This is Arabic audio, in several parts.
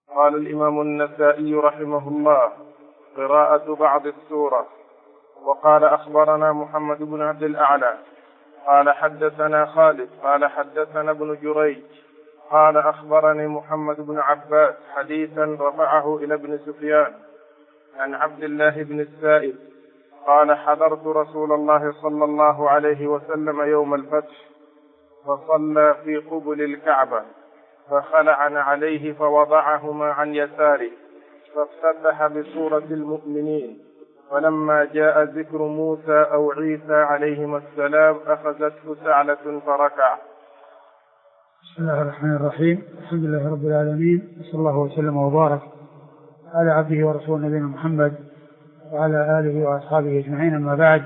قال الإمام النسائي رحمه الله: قراءة بعض السورة. وقال: أخبرنا محمد بن عبد الأعلى قال حدثنا خالد قال حدثنا ابن جريج قال أخبرني محمد بن عباس حديثا رفعه إلى ابن سفيان عن عبد الله بن السائب قال: حضرت رسول الله صلى الله عليه وسلم يوم الفتح فصلى في قبل الكعبة فخلع عليه فوضعهما عن يساره فافتتح بسورة المؤمنين، فلما جاء ذكر موسى أو عيسى عليهما السلام أخذته سعلة فركع. بسم الله الرحمن الرحيم. الحمد لله رب العالمين، وصلى الله وسلم وبارك على عبده ورسوله نبينا محمد وعلى آله وأصحابه أجمعين، أما بعد.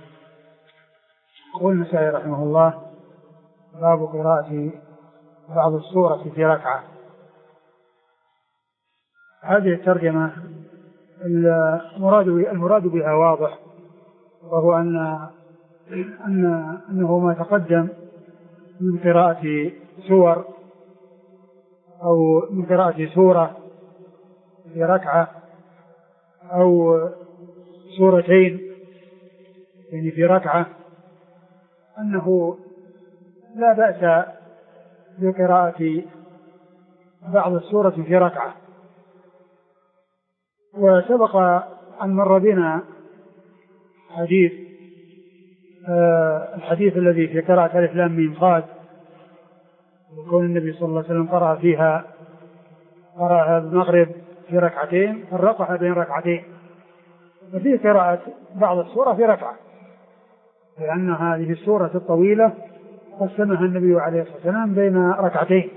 يقول النسائي رحمه الله: باب قراءة بعض السورة في ركعة. هذه الترجمة المراد بها واضح، وهو أنه ما تقدم من قراءة سور أو من قراءة سورة في ركعة أو سورتين يعني في ركعة، أنه لا بأس بقراءة بعض السورة في ركعة. وسبق أن مر بنا الحديث الذي في قراءة ألف لام ميم صاد، يكون النبي صلى الله عليه وسلم قرأ المغرب في ركعتين، فرقها بين ركعتين. وفي قراءة بعض السورة في ركعة، لأن هذه السورة الطويلة قسمها النبي عليه الصلاة والسلام بين ركعتين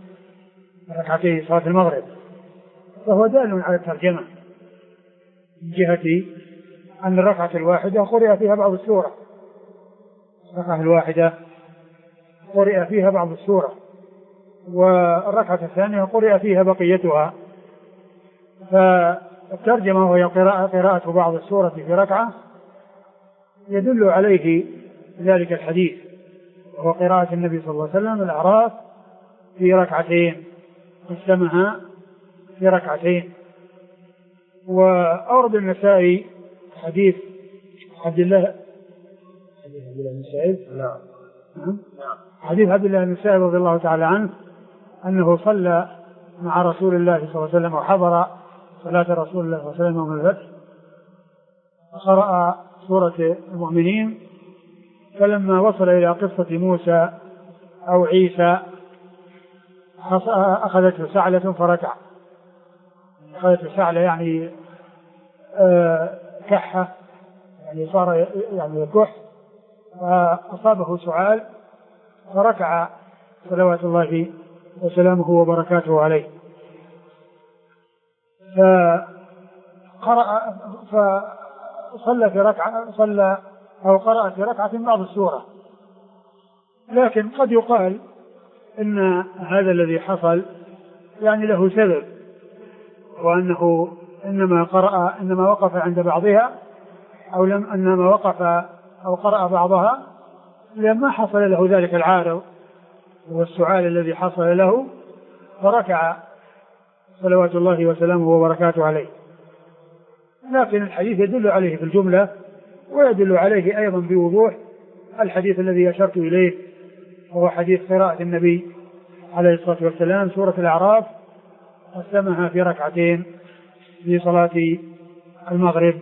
صلاة المغرب، فهو دال على الترجمة من جهة أن الركعة الواحدة قرئ فيها بعض السورة، الركعة الواحدة قرئ فيها بعض السورة، والركعة الثانية قرئ فيها بقيتها. فالترجمة وهي قراءة بعض السورة في ركعة يدل عليه ذلك الحديث، وهو قراءة النبي صلى الله عليه وسلم الأعراف في ركعتين، قسمها في ركعتين. وأورد النسائي حديث عبد الله بن سعيد حديث عبد الله بن سعيد رضي الله تعالى عنه أنه صلى مع رسول الله صلى الله عليه وسلم وحضر صلاة رسول الله صلى الله عليه وسلم يوم الفتح، قرأ سورة المؤمنين، فلما وصل إلى قصة موسى أو عيسى أخذته سعلة فركع. أخذته سعلة يعني كحة، يعني صار يعني كح، فأصابه سعال فركع صلوات الله وسلامه وبركاته عليه. فصلى في ركعة، صلى أو قرأ في ركعة بعض السورة. لكن قد يقال إن هذا الذي حصل يعني له سبب، وأنه إنما وقف عند بعضها، أو إنما وقف أو قرأ بعضها لما حصل له ذلك العارض والسعال الذي حصل له، فركع صلوات الله وسلامه وبركاته عليه. لكن الحديث يدل عليه في الجملة، ويدل عليه أيضا بوضوح الحديث الذي أشرت إليه، وهو حديث قراءة النبي عليه الصلاة والسلام سورة الأعراف قسمها في ركعتين في صلاة المغرب.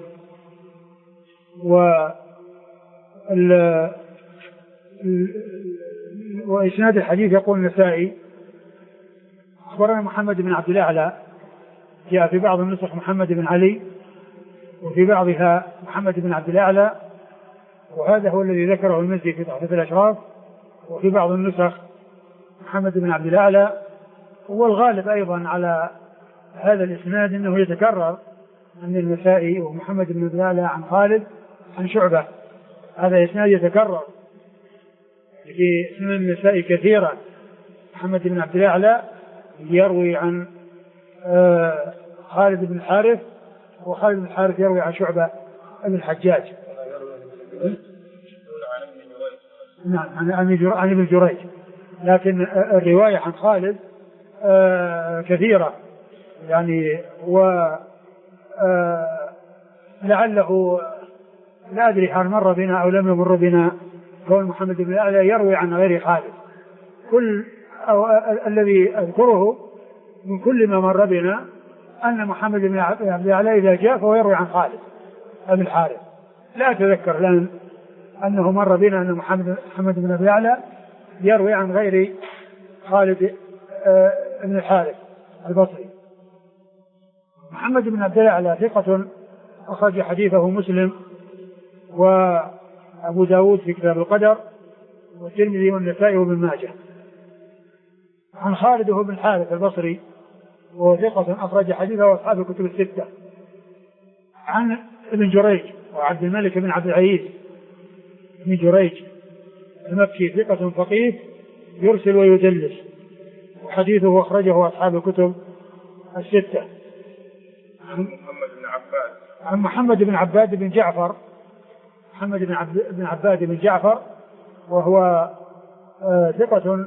وإسناد الحديث يقول النسائي: أخبرنا محمد بن عبد الأعلى، جاء في بعض النسخ محمد بن علي، وفي بعضها محمد بن عبد الأعلى، وهذا هو الذي ذكره المزي في تحفة الأشراف، وفي بعض النسخ محمد بن عبد الأعلى. والغالب أيضا على هذا الإسناد أنه يتكرر عن النسائي ومحمد بن عبد الأعلى عن خالد عن شعبة، هذا إسناد يتكرر في سنن النسائي كثيرا. محمد بن عبد الأعلى يروي عن خالد بن الحارث، وخالد بن الحارث يروي عن شعبة بن الحجاج، نعم عن ابن جريج. لكن الرواية عن خالد كثيرة، يعني لعله لا أدري هل مر بنا أو لم يمر بنا كون محمد بن الأعلى يروي عن غير خالد. كل الذي أذكره من كل ما مر بنا أن محمد بن الأعلى إذا جاء فهو يروي عن خالد أبي الحارث. لا أتذكر الآن أنه مر بنا أن محمد بن الأعلى يروي عن غير خالد بن الحارث البصري. محمد بن عبد الأعلى ثقة أخرج حديثه مسلم وأبو داود في كتاب القدر والترمذي والنسائي وابن ماجه. عن خالد بن الحارث البصري وهو ثقة أخرج حديثه وأصحاب الكتب الستة. عن ابن جريج وعبد الملك بن عبد العزيز بن جريج المكي ثقة فقيه يرسل ويدلس وحديثه أخرجه أصحاب الكتب الستة. عن محمد بن عباد بن جعفر بن عباد بن جعفر وهو ثقة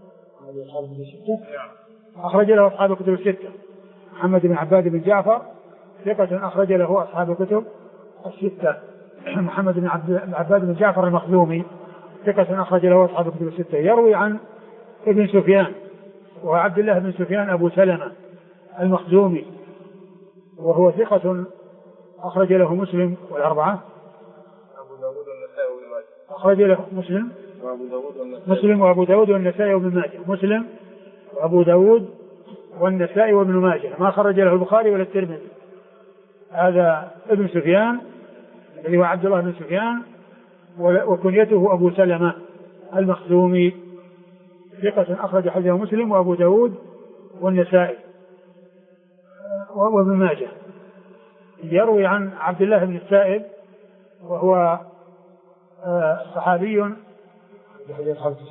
أخرج له أصحاب الكتب الستة. محمد بن عباد بن جعفر ثقة أخرج له أصحاب الكتب الستة. محمد بن عباد بن جعفر المخزومي ثقة أخرج له أصحاب الكتب الستة. يروي عن ابن سفيان وعبد الله بن سفيان أبو سلمة المخزومي وهو ثقة أخرج له مسلم والأربعة. أخرج له مسلم وأبو داود والنسائي وابن ماجه. مسلم وأبو داود والنسائي وابن ماجه ما خرج له البخاري ولا الترمذي. هذا ابن سفيان الذي هو عبد الله بن سفيان وكنيته أبو سلمة المخزومي ثقة أخرج حديثه مسلم وأبو داود والنسائي وابن ماجه. يروي عن عبد الله بن السائب وهو صحابي عبد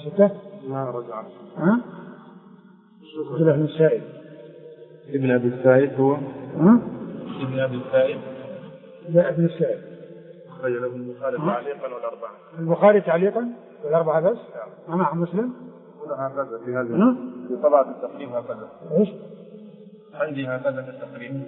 الله بن السائب ابن أبي السائب هو ابن أبي السائب لا ابن السائب أخرج له البخاري تعليقا والأربعة. البخاري تعليقا والأربعة بس مع مسلم ولا هكذا في هذا في طبعة التقريب هكذا. ايش؟ عندي هكذا في التقريب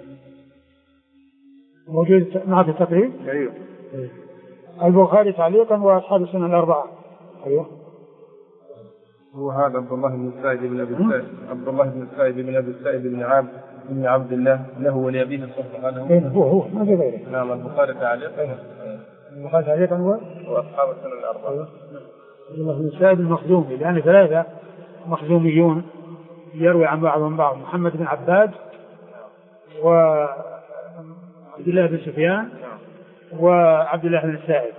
موجود معك التقريب؟ ايوه. البخاري تعليقا واصحاب السنن الاربعه. ايوه. هو هذا عبد الله بن السائب بن ابي السائب عبد الله بن السائب بن ابي السائب بن عبد الله له ولأبيه الصحبة. هذا هو ما في غيره. نعم. البخاري تعليقا هو واصحاب السنن الاربعه. ايوه. عبد الله بن السائب المخزومي لان ثلاثه مخزوميون يروي عن بعضهم بعض. محمد بن عباد وعبد الله بن سفيان وعبد الله بن السائب.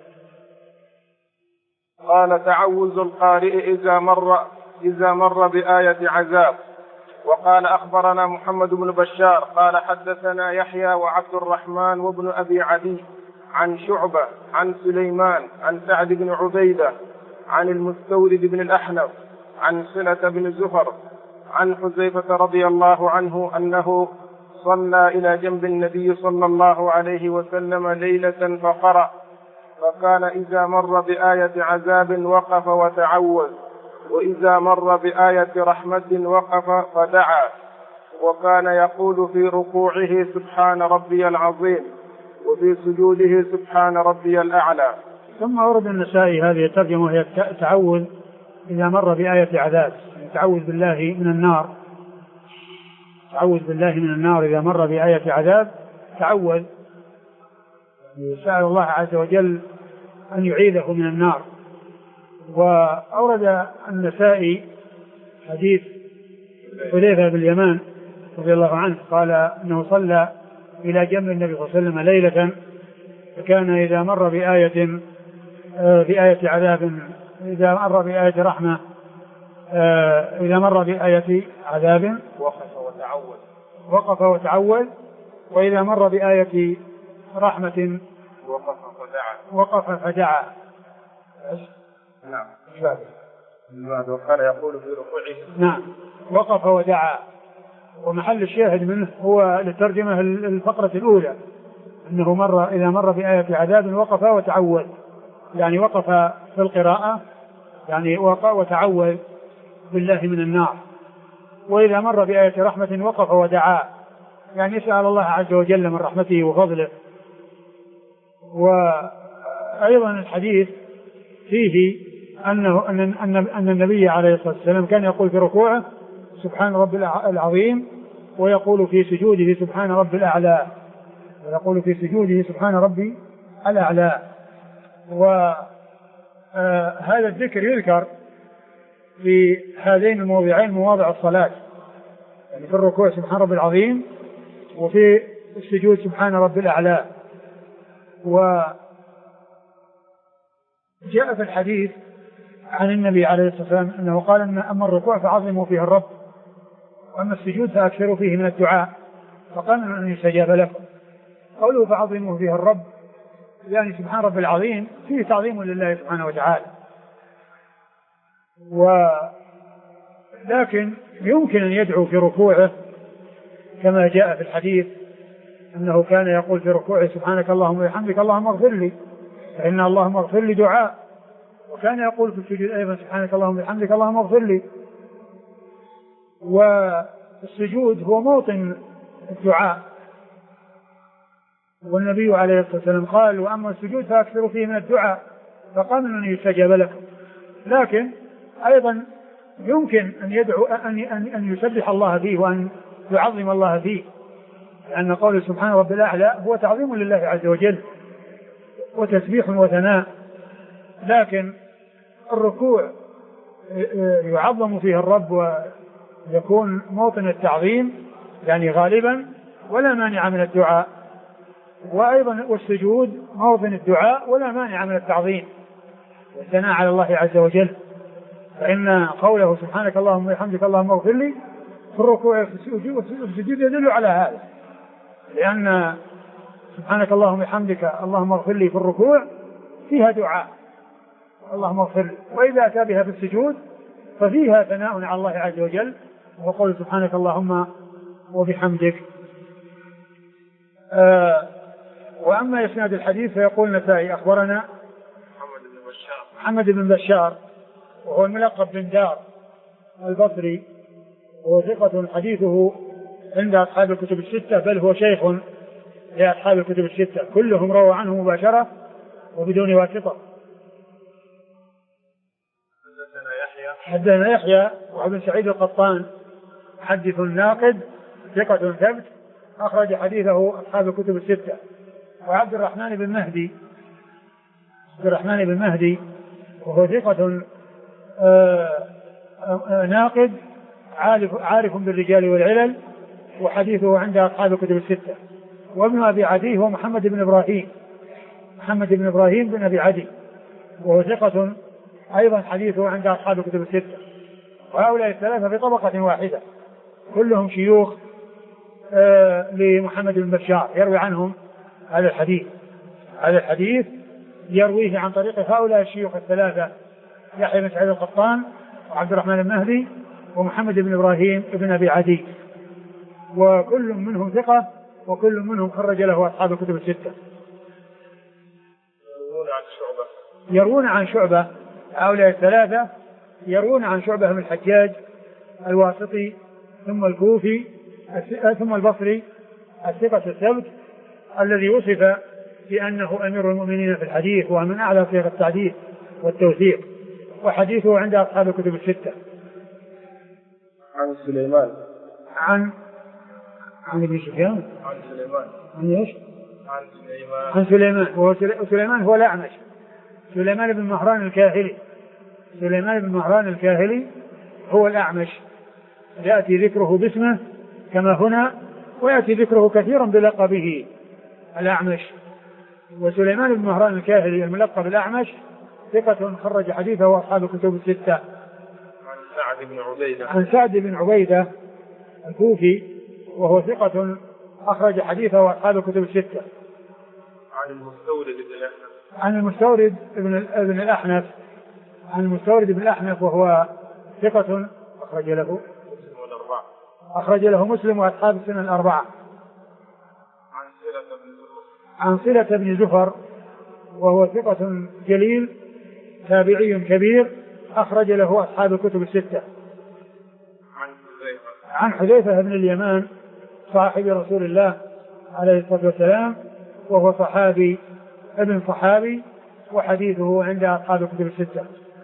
قال تعوذ القارئ إذا مر بآية عذاب. وقال أخبرنا محمد بن بشار قال حدثنا يحيى وعبد الرحمن وابن أبي عدي عن شعبة عن سليمان عن سعد بن عبيدة عن المستورد بن الأحنف عن صلة بن زفر عن حذيفة رضي الله عنه أنه صلى إلى جنب النبي صلى الله عليه وسلم ليلة فقرأ فكان إذا مر بآية عذاب وقف وتعوذ وإذا مر بآية رحمة وقف فدعا وكان يقول في ركوعه سبحان ربي العظيم وفي سجوده سبحان ربي الأعلى. ثم ورد النسائي هذه الترجمة وهي التعوذ إذا مر بآية عذاب. تعوذ بالله من النار. تعوذ بالله من النار إذا مر بآية عذاب تعوذ يسأل الله عز وجل أن يعيذه من النار. وأورد النسائي حديث حذيفة بن اليمان رضي الله عنه قال أنه صلى إلى جنب النبي صلى الله عليه وسلم ليلة فكان إذا مر بآية عذاب إذا مر بآية رحمة إذا مر بآية عذاب وقف وتعوذ وإذا مر بآية رحمة وقف فدعا. نعم. وكان يقول في ركوعه. نعم. وقف ودعا. ومحل الشاهد منه هو للترجمة الفقرة الأولى أنه إذا مر بآية عذاب وقف وتعوذ يعني وقف في القراءة يعني وقف وتعوذ بالله من النار. وإذا مر بآية رحمة وقف ودعا، يعني يسأل الله عز وجل من رحمته وفضله. وأيضا الحديث فيه أن النبي عليه الصلاة والسلام كان يقول في ركوعه سبحان رب العظيم، ويقول في سجوده سبحان رب الأعلى، ويقول في سجوده سبحان ربي الأعلى. وهذا الذكر يذكر في هذين الموضعين مواضع الصلاة، يعني في الركوع سبحان رب العظيم، وفي السجود سبحان رب الأعلى. وجاء في الحديث عن النبي عليه الصلاة والسلام أنه قال أن أما الركوع فعظموا فيه الرب، وأما السجود فأكثروا فيه من الدعاء، فقال أن يستجاب لكم. قوله فعظموا فيه الرب يعني سبحان رب العظيم فيه تعظيم لله سبحانه وتعالى، ولكن يمكن أن يدعو في ركوعه كما جاء في الحديث أنه كان يقول في ركوعه سبحانك اللهم وبحمدك اللهم اغفر لي، فإن اللهم اغفر لي دعاء. وكان يقول في السجود أيضا سبحانك اللهم وبحمدك اللهم اغفر لي. والسجود هو موطن الدعاء، والنبي عليه الصلاة والسلام قال وأما السجود فأكثروا فيه من الدعاء، فقال أن يستجاب لكم. لكن أيضا يمكن أن يدعو أن يسبح الله فيه وأن يعظم الله فيه، لأن قول سبحان رب الأعلى هو تعظيم لله عز وجل وتسبيح وثناء. لكن الركوع يعظم فيه الرب ويكون موطن التعظيم يعني غالبا، ولا مانع من الدعاء. وأيضا والسجود موطن الدعاء ولا مانع من التعظيم والثناء على الله عز وجل، فإن قوله سبحانك اللهم وبحمدك اللهم اغفر لي في الركوع والسجود يدل على هذا، لأن سبحانك اللهم وبحمدك اللهم اغفر لي في الركوع فيها دعاء اللهم اغفر لي، وإذا أتى بها في السجود ففيها ثناء على الله عز وجل وقول سبحانك اللهم وبحمدك. وأما إسناد الحديث فيقول النسائي أخبرنا محمد بن بشار وهو الملقب بن دار البصري، وهو ثقة حديثه عند أصحاب الكتب الستة، بل هو شيخ لأصحاب الكتب الستة، كلهم روى عنه مباشرة وبدون واسطة. حدثنا يحيى وابن سعيد القطان حدث ناقد ثقة ثبت أخرج حديثه أصحاب الكتب الستة. وعبد الرحمن بن مهدي وهو ثقة ناقد عارف بالرجال والعلل، وحديثه عند أصحاب الكتب الستة. وابن أبي عدي هو محمد بن إبراهيم بن أبي عدي، وهو ثقة أيضا حديثه عند أصحاب الكتب الستة. وهؤلاء الثلاثة في طبقة واحدة كلهم شيوخ لمحمد بن بشار، يروي عنهم هذا الحديث يرويه عن طريق هؤلاء الشيوخ الثلاثة، يحيى بن سعيد القطان وعبد الرحمن المهدي ومحمد بن إبراهيم بن أبي عدي، وكل منهم ثقة وكل منهم خرج له أصحاب الكتب الستة. يروون عن شعبة، هؤلاء الثلاثة يروون عن شعبة بن الحجاج الواسطي ثم الكوفي ثم البصري الثقة الثبت الذي وصف بأنه أمير المؤمنين في الحديث ومن أعلى صيغ التعديل والتوثيق، وحديثه عند أصحاب الكتب الستة. عن سليمان عن ابن سفيان عن سليمان هو الأعمش، سليمان بن مهران الكاهلي هو الأعمش، يأتي ذكره باسمه كما هنا، ويأتي ذكره كثيرا بلقبه الأعمش. وسليمان بن مهران الكاهلي الملقب الأعمش ثقة خرج حديثه أصحاب الكتب الستة. عن سعد بن عبيدة الكوفي وهو ثقة أخرج حديثه أصحاب الكتب الستة. عن المستورد بن الأحنف وهو ثقة أخرج له مسلم وأصحاب السنن الأربعة. عن صلة بن زفر وهو ثقة جليل تابعي كبير أخرج له أصحاب الكتب الستة. عن حذيفة بن اليمان صاحب رسول الله عليه الصلاة والسلام، وهو صحابي ابن صحابي، وحديثه عند أصحاب الكتب الستة.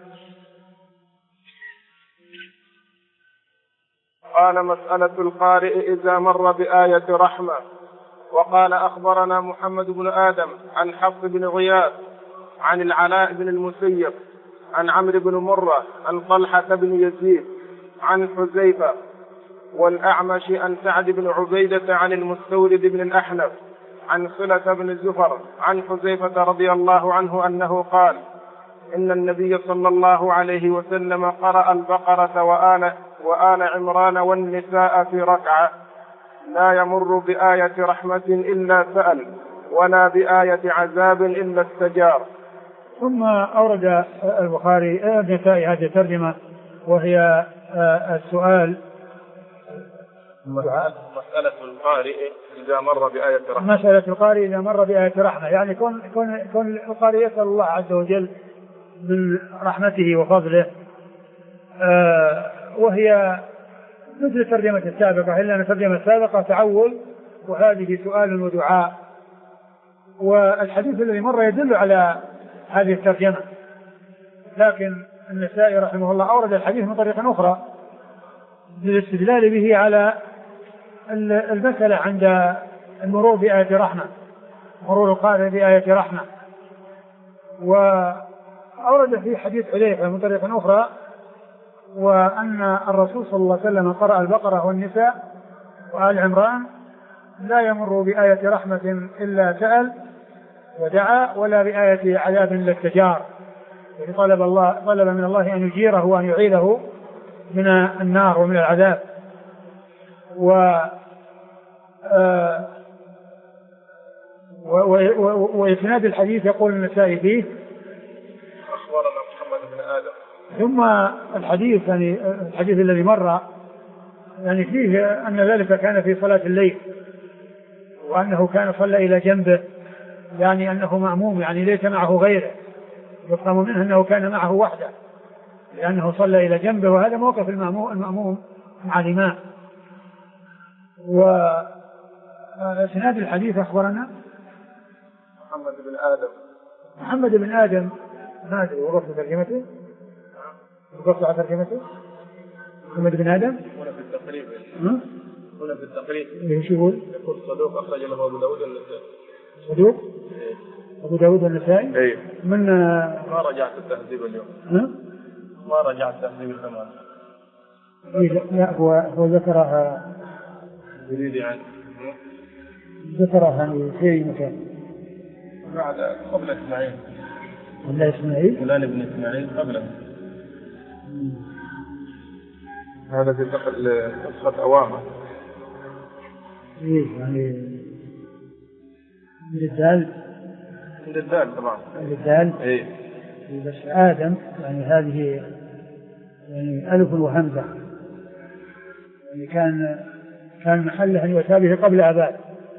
قال مسألة القارئ إذا مر بآية رحمة. وقال أخبرنا محمد بن آدم عن حفص بن غياث عن العلاء بن المسيب عن عمرو بن مرة عن طلحة بن يزيد عن حذيفة والأعمش عن سعد بن عبيدة عن المستورد بن الأحنف عن خلة بن الزفر عن حذيفة رضي الله عنه أنه قال: إن النبي صلى الله عليه وسلم قرأ البقرة وآل عمران والنساء في ركعة، لا يمر بآية رحمة إلا سأل، ولا بآية عذاب إلا استجار. ثم أورد البخاري النسائي هذه الترجمة، وهي السؤال مسألة القارئ إذا مر بآية رحمة. مسألة القارئ إذا مر بآية رحمة، يعني كون القارئ يسأل الله عز وجل من رحمته وفضله، وهي مثل الترجمة السابقة، إلا أن الترجمة السابقة تعول وهذه سؤال ودعاء، والحديث الذي مر يدل على هذه الترجمة. لكن النسائي رحمه الله أورد الحديث من طريقة أخرى للاستدلال به على المسألة عند المرور بآية رحمة، مرور القارئ بآية رحمة. وأورد في حديث حذيفة من طريقة أخرى، وأن الرسول صلى الله عليه وسلم قرأ البقرة والنساء وآل عمران، لا يمر بآية رحمة إلا سأل ودعا، ولا بآية عذاب إلا استجار، يعني طلب من الله أن يجيره وأن يعيده من النار ومن العذاب. وإسناد الحديث يقول النسائي فيه أخبرنا محمد بن آدم. ثم الحديث يعني الحديث الذي مر يعني فيه أن ذلك كان في صلاة الليل، وأنه كان صلى إلى جنبه، يعني أنه مأموم، يعني ليس معه غيره، يفهم منه أنه كان معه وحده لأنه صلى إلى جنبه، وهذا موقف المأموم مع الإمام. وإسناد الحديث أخبرنا محمد بن آدم ما أدري وقف ترجمته، وقف على ترجمته محمد بن آدم هنا في التقريب. هنا في التقريب ايش يقول؟ يقول صدوق أخرج له أبو داود النسائي. صدوق أبو داود النسائي. أي من ما رجعت التهذيب اليوم. ما رجعت تهذيب الكمال. لا هو ذكرها جديد يعني. ذكرها في مكان بعد قبل إسماعيل. قبل إسماعيل. فلان ابن إسماعيل قبله. هذا في نسخة أوامر. إيه يعني من الدال طبعا. من الدال. إيه. بس آدم يعني هذه يعني ألف وهمزة، يعني كان محله أن يتابه قبل أباد.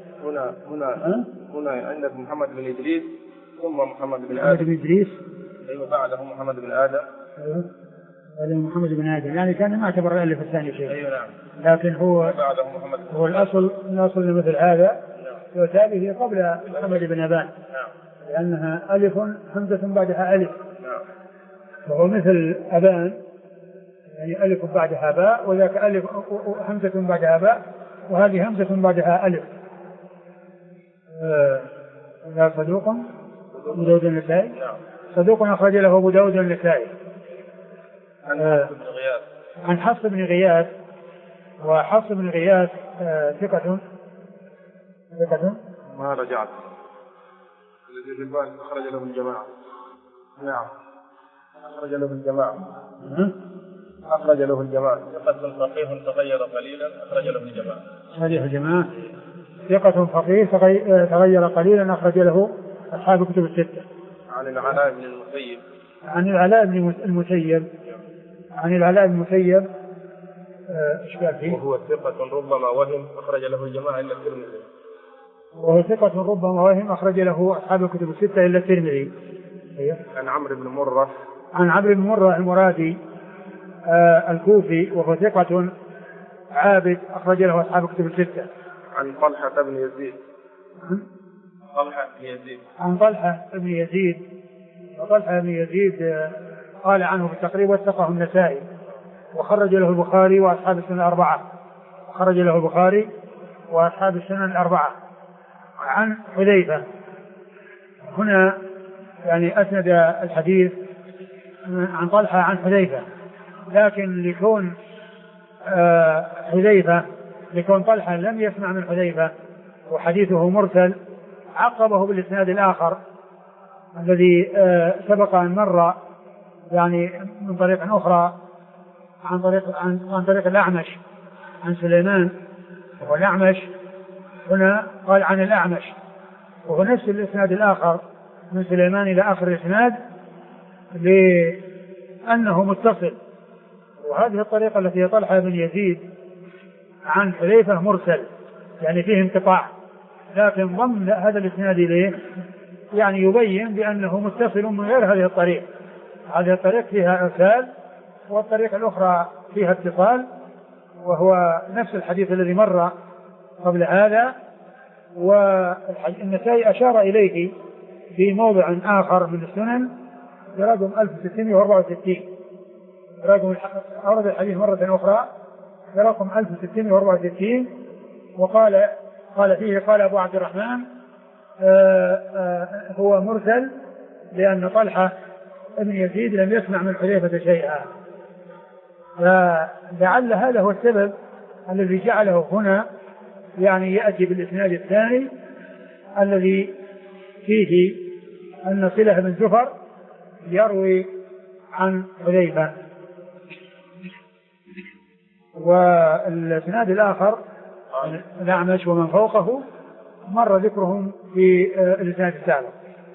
هنا عندك محمد بن إدريس ثم محمد بن آدم. محمد بن إدريس. أيوة بعده محمد بن آدم. أيوة بعده محمد بن آدم، يعني كان ما اعتبر الألف الثاني شيء. أيوة نعم. لكن هو بعده محمد. هو الأصل مثل هذا يتابه قبل محمد بن أبان. نعم. لأنها ألف همزة بعدها ألف. نعم. وهو مثل أبان يعني ألف بعدها باء، وذاك ألف همزة بعدها باء، وهذه همزة بعدها ألف. صدوق أبو داود النسائي. نعم. صدوق أخرج له أبو داود النسائي. عن حفص بن غياث. وحفص بن غياث ثقة ما رجعت. الذي البان أخرج له الجماعة. نعم. أخرج له الجماعة. أخرج له الجماعة. ثقة فقيه تغير قليلا أخرج له الجماعة. هذه الجماعة. ثقة فقيه تغير قليلا أخرج له أصحاب الكتب الستة. عن العلاء بن المسيب. عن العلاء بن المسيب إيش قال فيه؟ وهو ثقة ربما وهم أخرج له الجماعة إلا الترمذي. وهو ثقة ربما وهم أخرج له أصحاب الكتب الستة إلا الترمذي. عن عمرو بن مرة. عن عمرو بن مرة المرادي الكوفي، وهو ثقة عابد أخرج له أصحاب كتب الستة. عن طلحة بن يزيد. عن طلحة بن يزيد. وطلحة بن يزيد قال عنه في التقريب وثقه النسائي وخرج له البخاري وأصحاب السنن الأربعة. خرج له البخاري وأصحاب السنن الأربعة. عن حذيفة. هنا يعني أسند الحديث عن طلحة عن حذيفة، لكن لكون طلحة لم يسمع من حذيفة وحديثه مرسل عقبه بالإسناد الآخر الذي سبق أن مر يعني من طريق أخرى عن طريق الأعمش عن سليمان، والأعمش هنا قال عن الأعمش، وهو نفس الإسناد الآخر من سليمان إلى آخر الإسناد لأنه متصل. وهذه الطريقة التي هي طلحة بن يزيد عن حذيفة مرسل يعني فيه انقطاع، لكن ضمن هذا الإسناد إليه يعني يبين بأنه متصل من غير هذه الطريق. هذه الطريق فيها إرسال والطريق الأخرى فيها اتصال، وهو نفس الحديث الذي مر قبل هذا. والنسائي أشار إليه في موضع آخر من السنن برقم 1664. أورد الحديث مرة أخرى برقم 1664 وقال فيه قال أبو عبد الرحمن هو مرسل لأن طلحة ابن يزيد لم يسمع من حذيفة شيئا. فلعل هذا هو السبب الذي جعله هنا يعني يأتي بالإسناد الثاني الذي فيه أن صلة بن زفر يروي عن حذيفة. والإسناد الآخر الأعمش ومن فوقه مر ذكرهم في الإسناد السابق.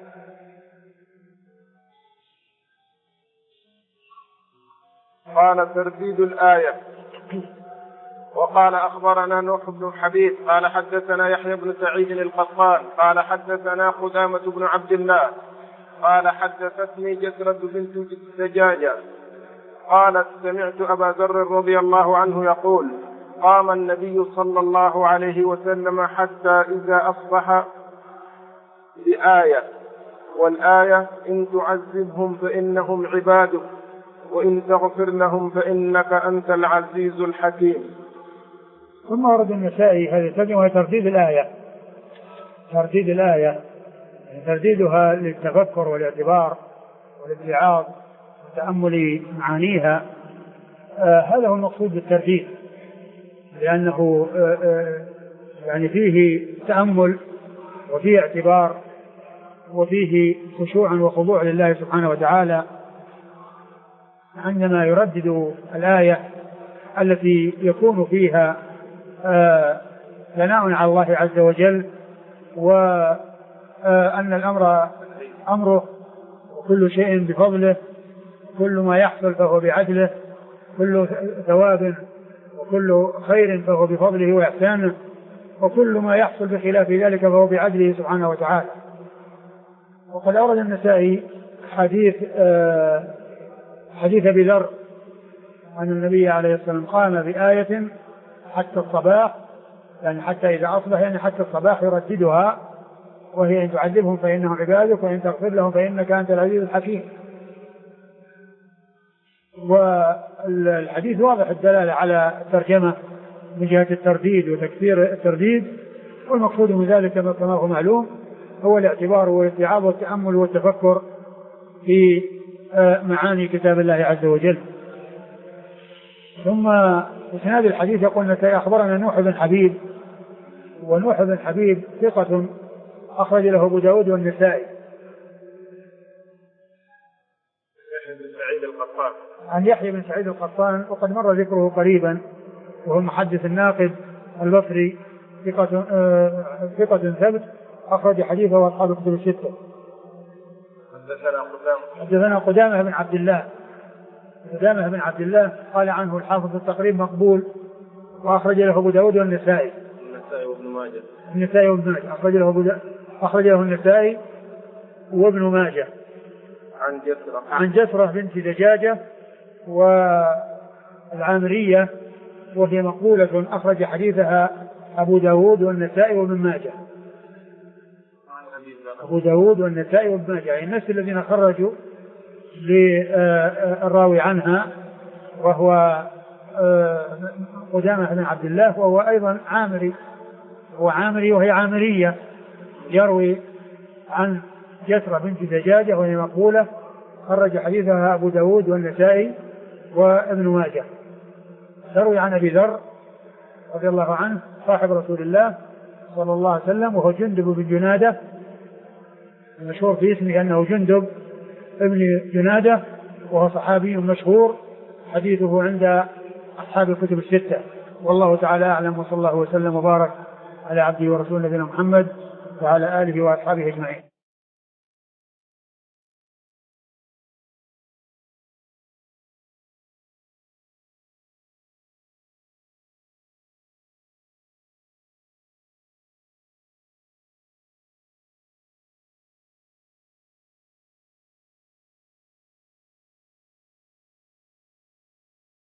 قال ترديد الآية. وقال أخبرنا نوح بن حبيب قال حدثنا يحيى بن سعيد القطان قال حدثنا خزامة بن عبد الله قال حدثتني جسرة بنت دجاجة قالت سمعت أبا ذر رضي الله عنه يقول قام النبي صلى الله عليه وسلم حتى إذا أصبح بآية، والآية إن تعذبهم فإنهم عبادك وإن تغفر لهم فإنك أنت العزيز الحكيم. ثم ورد النسائي هذه الترجمة وهي ترديد الآية ترديدها للتفكر والاعتبار والاتعاظ وتأمل معانيها. هذا هو المقصود بالترديد، لأنه يعني فيه تأمل وفيه اعتبار وفيه خشوع وخضوع لله سبحانه وتعالى عندما يردد الآية التي يكون فيها ثناء على الله عز وجل، وأن الأمر أمره وكل شيء بفضله، كل ما يحصل فهو بعدله، كل ثواب وكل خير فهو بفضله وإحسانه، وكل ما يحصل بخلاف ذلك فهو بعدله سبحانه وتعالى. وقد أورد النسائي حديث أبي ذر أن النبي عليه الصلاة والسلام قام بآية حتى الصباح، يعني حتى إذا أصبح يعني حتى الصباح يرددها، وهي إن تعذبهم فإنهم عبادك وإن تغفر لهم فإنك أنت العزيز الحكيم. والحديث واضح الدلالة على الترجمة من جهة الترديد وتكثير الترديد، والمقصود من ذلك كما هو معلوم هو الاعتبار والاتعاظ والتأمل والتفكر في معاني كتاب الله عز وجل. ثم إسناد الحديث يقول أخبرنا نوح بن حبيب، ونوح بن حبيب ثقة أخرج له أبو داود والنسائي. عن يحيى بن سعيد القطان وقد مر ذكره قريبا، وهو المحدث الناقد البصري ثقة ثبت أخرج حديثه وأصحاب الكتب الستة. حدثنا قدامة بن عبد الله قال عنه الحافظ التقريب مقبول، وأخرج له أبو داود والنسائي. النسائي وابن ماجه أخرج له النسائي وابن ماجه. عن جسرة بنت دجاجة والعامرية وهي مقبولة أخرج حديثها أبو داود والنسائي وابن ماجه. أبو داود والنسائي وابن ماجه يعني الناس الذين خرجوا للراوي عنها، وهو قدامة بن عبد الله، وهو أيضا عامري، هو عامري وهي عامرية، يروي عن جسرة بنت دجاجة وهي مقبولة، خرج حديثها أبو داود والنسائي وابن ماجه. تروي عن أبي ذر رضي الله عنه صاحب رسول الله صلى الله عليه وسلم، وهو جندب بن جنادة، المشهور في اسمه أنه جندب ابن جنادة، وهو صحابي مشهور، حديثه عند أصحاب الكتب الستة. والله تعالى أعلم، وصلى الله وسلم وبارك على عبده ورسوله نبينا محمد وعلى آله وأصحابه أجمعين.